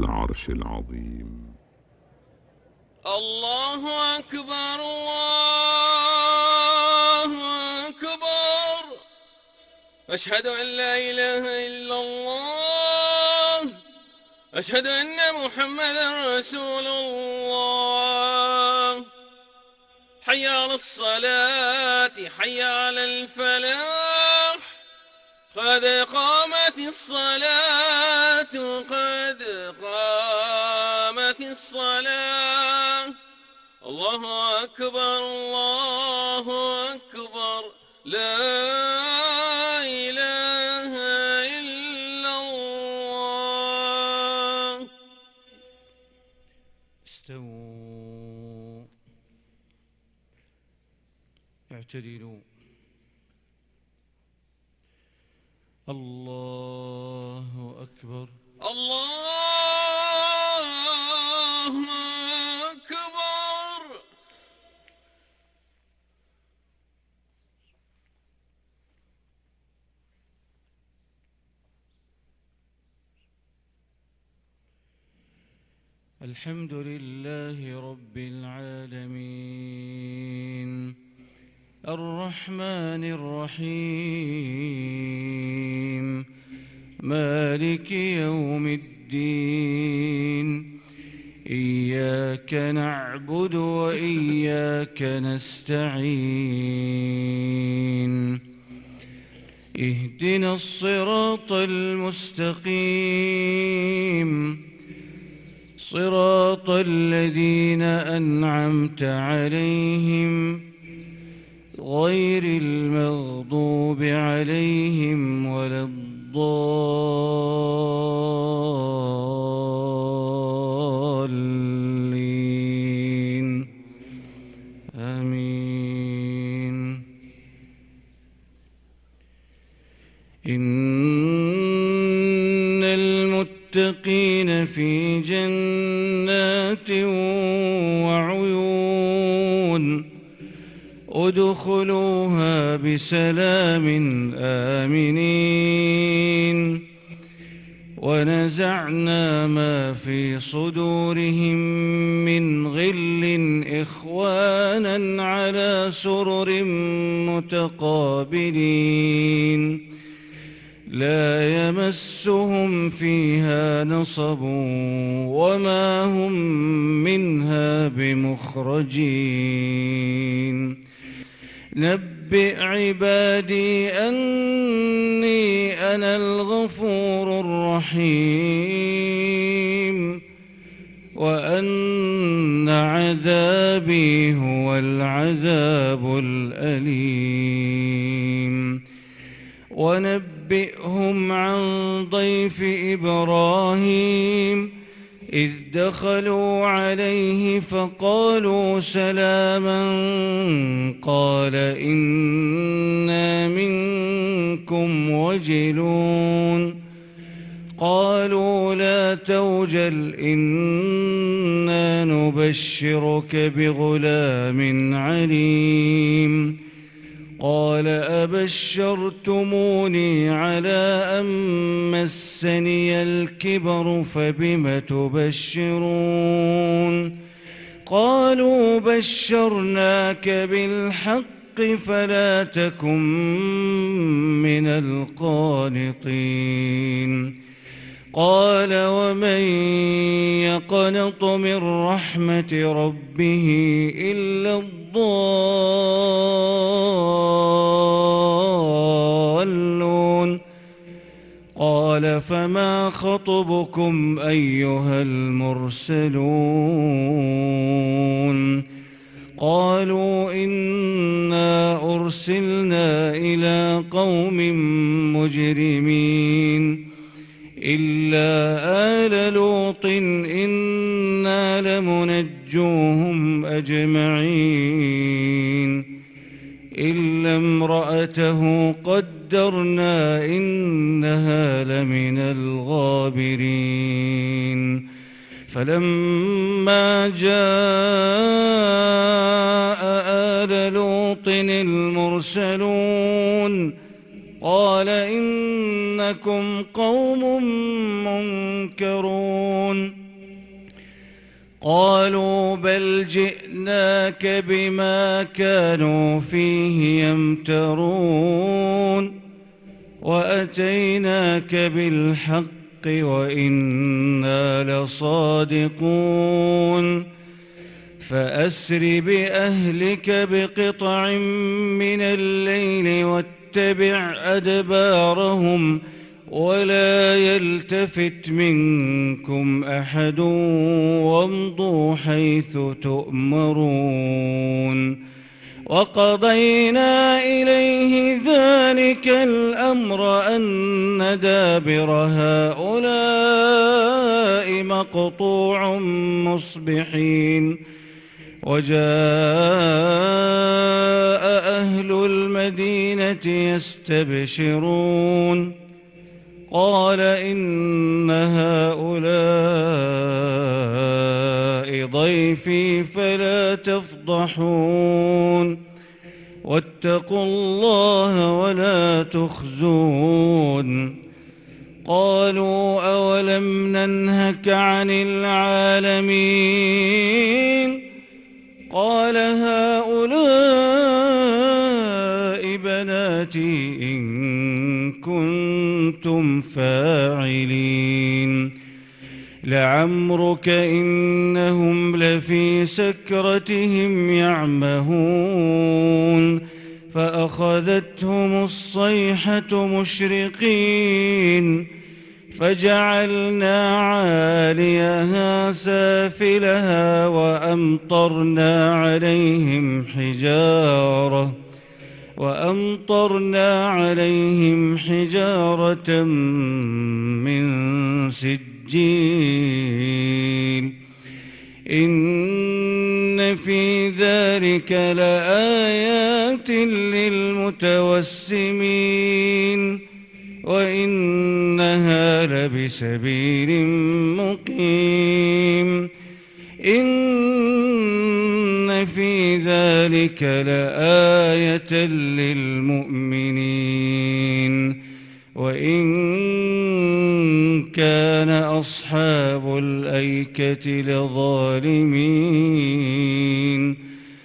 العرش العظيم. الله أكبر الله أكبر، أشهد أن لا إله إلا الله، أشهد أن محمدا رسول الله. حي على الصلاة، حي على الفلاح، قد قامت الصلاة، قد قامت الصلاة. الله أكبر الله أكبر، لا إله إلا الله. استووا، اعتدلوا. الله أكبر الله أكبر. الحمد لله رب العالمين، الرحمن الرحيم، مالك يوم الدين. إياك نعبد وإياك نستعين، اهدنا الصراط المستقيم، صراط الذين أنعمت عليهم غير المغضوب عليهم ولا الضالين، آمين. إن المتقين في جنات وعيون، ادخلوها بسلام آمنين. ونزعنا ما في صدورهم من غل إخوانا على سرر متقابلين، لا يمسهم فيها نصب وما هم منها بمخرجين. نبئ عبادي أني أنا الغفور الرحيم، وأن عذابي هو العذاب الأليم. ونبئهم عن ضيف إبراهيم إذ دخلوا عليه فقالوا سلاما، قال إنا منكم وجلون. قالوا لا توجل إنا نبشرك بغلام عليم. قال أبشرتموني على أن مسني الكبر فبم تبشرون. قالوا بشرناك بالحق فلا تكن من القانطين. قال ومن يقنط من رحمة ربه إلا الضالون. قال فما خطبكم أيها المرسلون؟ قالوا إنا أرسلنا إلى قوم مجرمين إلا آل لوط إنا لمنجوهم أجمعين إلا امرأته قدرنا إنها لمن الغابرين. فلما جاء آل لوط المرسلون قال إنكم قوم ينكرون قالوا بل جئناك بما كانوا فيه يمترون وأتيناك بالحق وإنا لصادقون فأسر بأهلك بقطع من الليل واتبع أدبارهم ولا يلتفت منكم أحد وامضوا حيث تؤمرون وقضينا إليه ذلك الأمر أن دابر هؤلاء مقطوع مصبحين وجاء أهل المدينة يستبشرون قال إن هؤلاء ضيفي فلا تفضحون واتقوا الله ولا تخزون قالوا أولم ننهك عن العالمين قال هؤلاء بناتي إن كنتم فاعلين لعمرك إنهم لفي سكرتهم يعمهون فأخذتهم الصيحة مشرقين فجعلنا عاليها سافلها وأمطرنا عليهم حجارة من سجيل إن في ذلك لآيات للمتوسمين وإنها لبسبيل مقيم إن في ذلك لآية للمؤمنين وإن كان أصحاب الأيكة لظالمين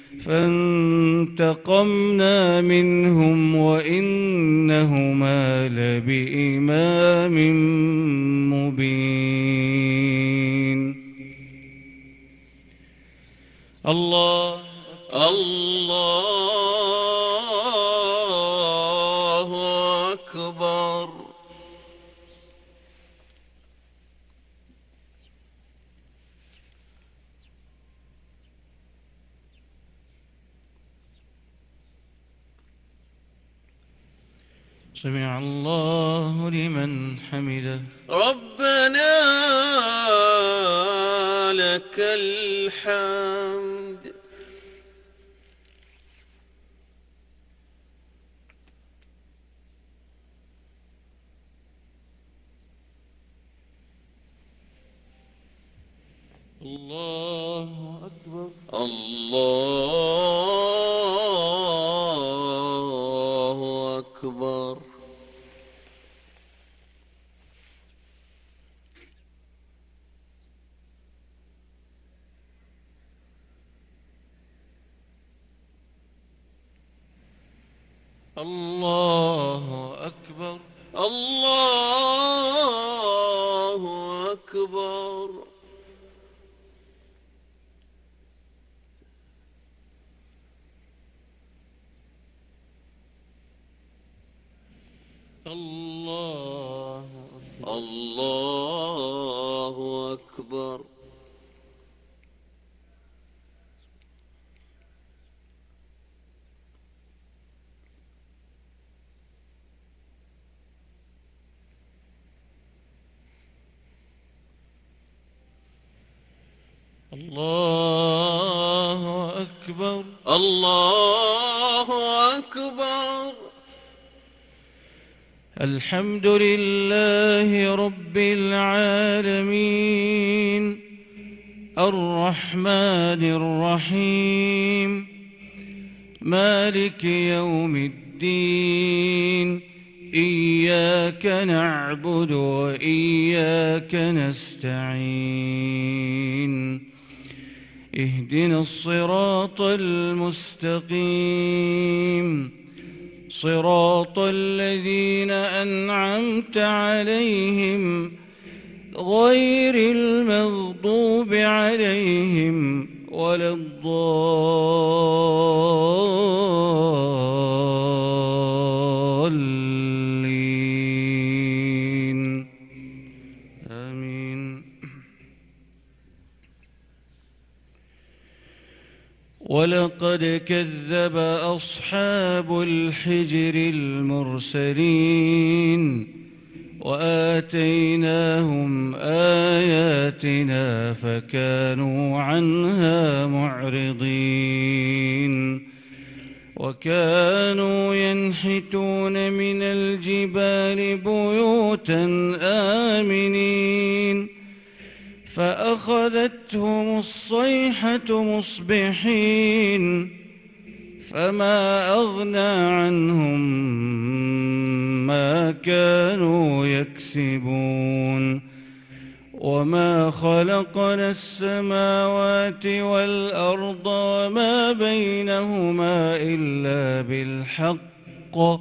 فانتقمنا منهم وإنهما لبإمام مبين. الله أكبر. سمع الله لمن حمده. ربنا لك الحمد. الله أكبر. الله أكبر. الله أكبر. الله أكبر. الله أكبر. الله أكبر. الله أكبر. الحمد لله رب العالمين الرحمن الرحيم مالك يوم الدين إياك نعبد وإياك نستعين اهدنا الصراط المستقيم صراط الذين أنعمت عليهم غير المغضوب عليهم ولا الضالين آمين. ولقد كذب أصحاب الحجر المرسلين وآتيناهم آياتنا فكانوا عنها معرضين وكانوا ينحتون من الجبال بيوتا آمنين فأخذتهم الصيحة مصبحين فما أغنى عنهم ما كانوا يكسبون وما خلقنا السماوات والأرض وما بينهما إلا بالحق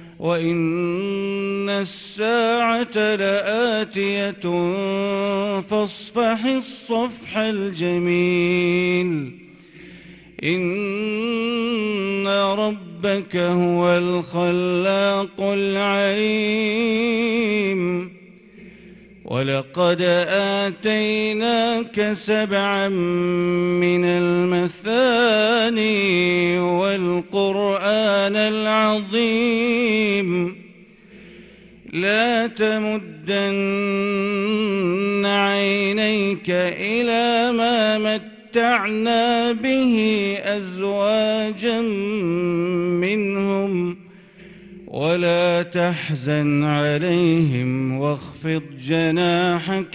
وإن الساعة لآتية فاصفح الصفح الجميل إن ربك هو الخلاق العليم ولقد آتيناك 7 من المثاني والقرآن العظيم لا تمدن عينيك إلى ما متعنا به أزواجا منهم ولا تحزن عليهم واخفض جناحك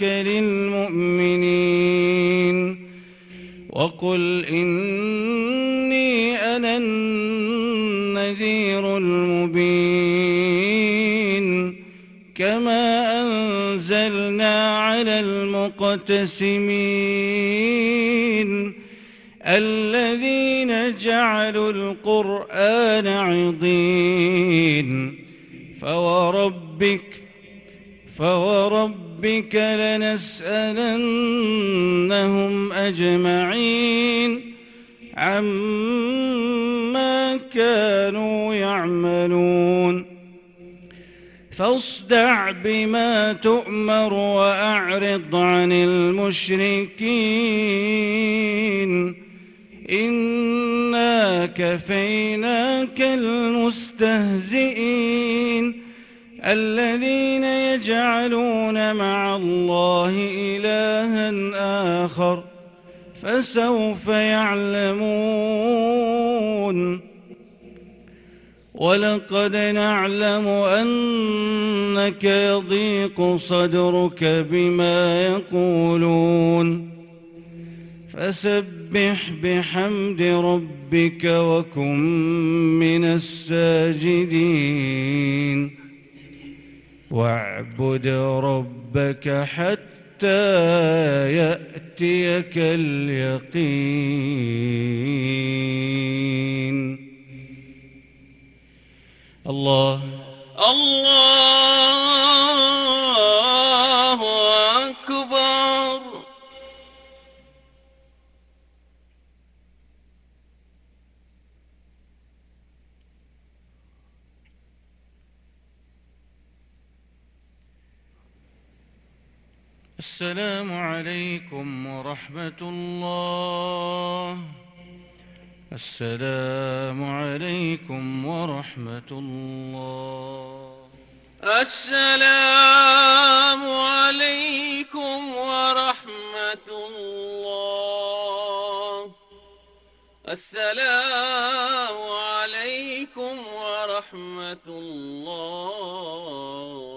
للمؤمنين وقل إني أنا النذير المبين كما أنزلنا على المقتسمين الذين جعلوا القرآن عضين فوربك لنسألنهم أجمعين عما كانوا يعملون فاصدع بما تؤمر وأعرض عن المشركين إنا كفيناك المستهزئين الذين يجعلون مع الله إلها آخر فسوف يعلمون ولقد نعلم أنك يضيق صدرك بما يقولون فسبح بحمد ربك وكن من الساجدين واعبد ربك حتى يأتيك اليقين. الله أكبر. السلام عليكم ورحمة الله. السلام عليكم ورحمة الله. السلام عليكم ورحمة الله. السلام عليكم ورحمة الله.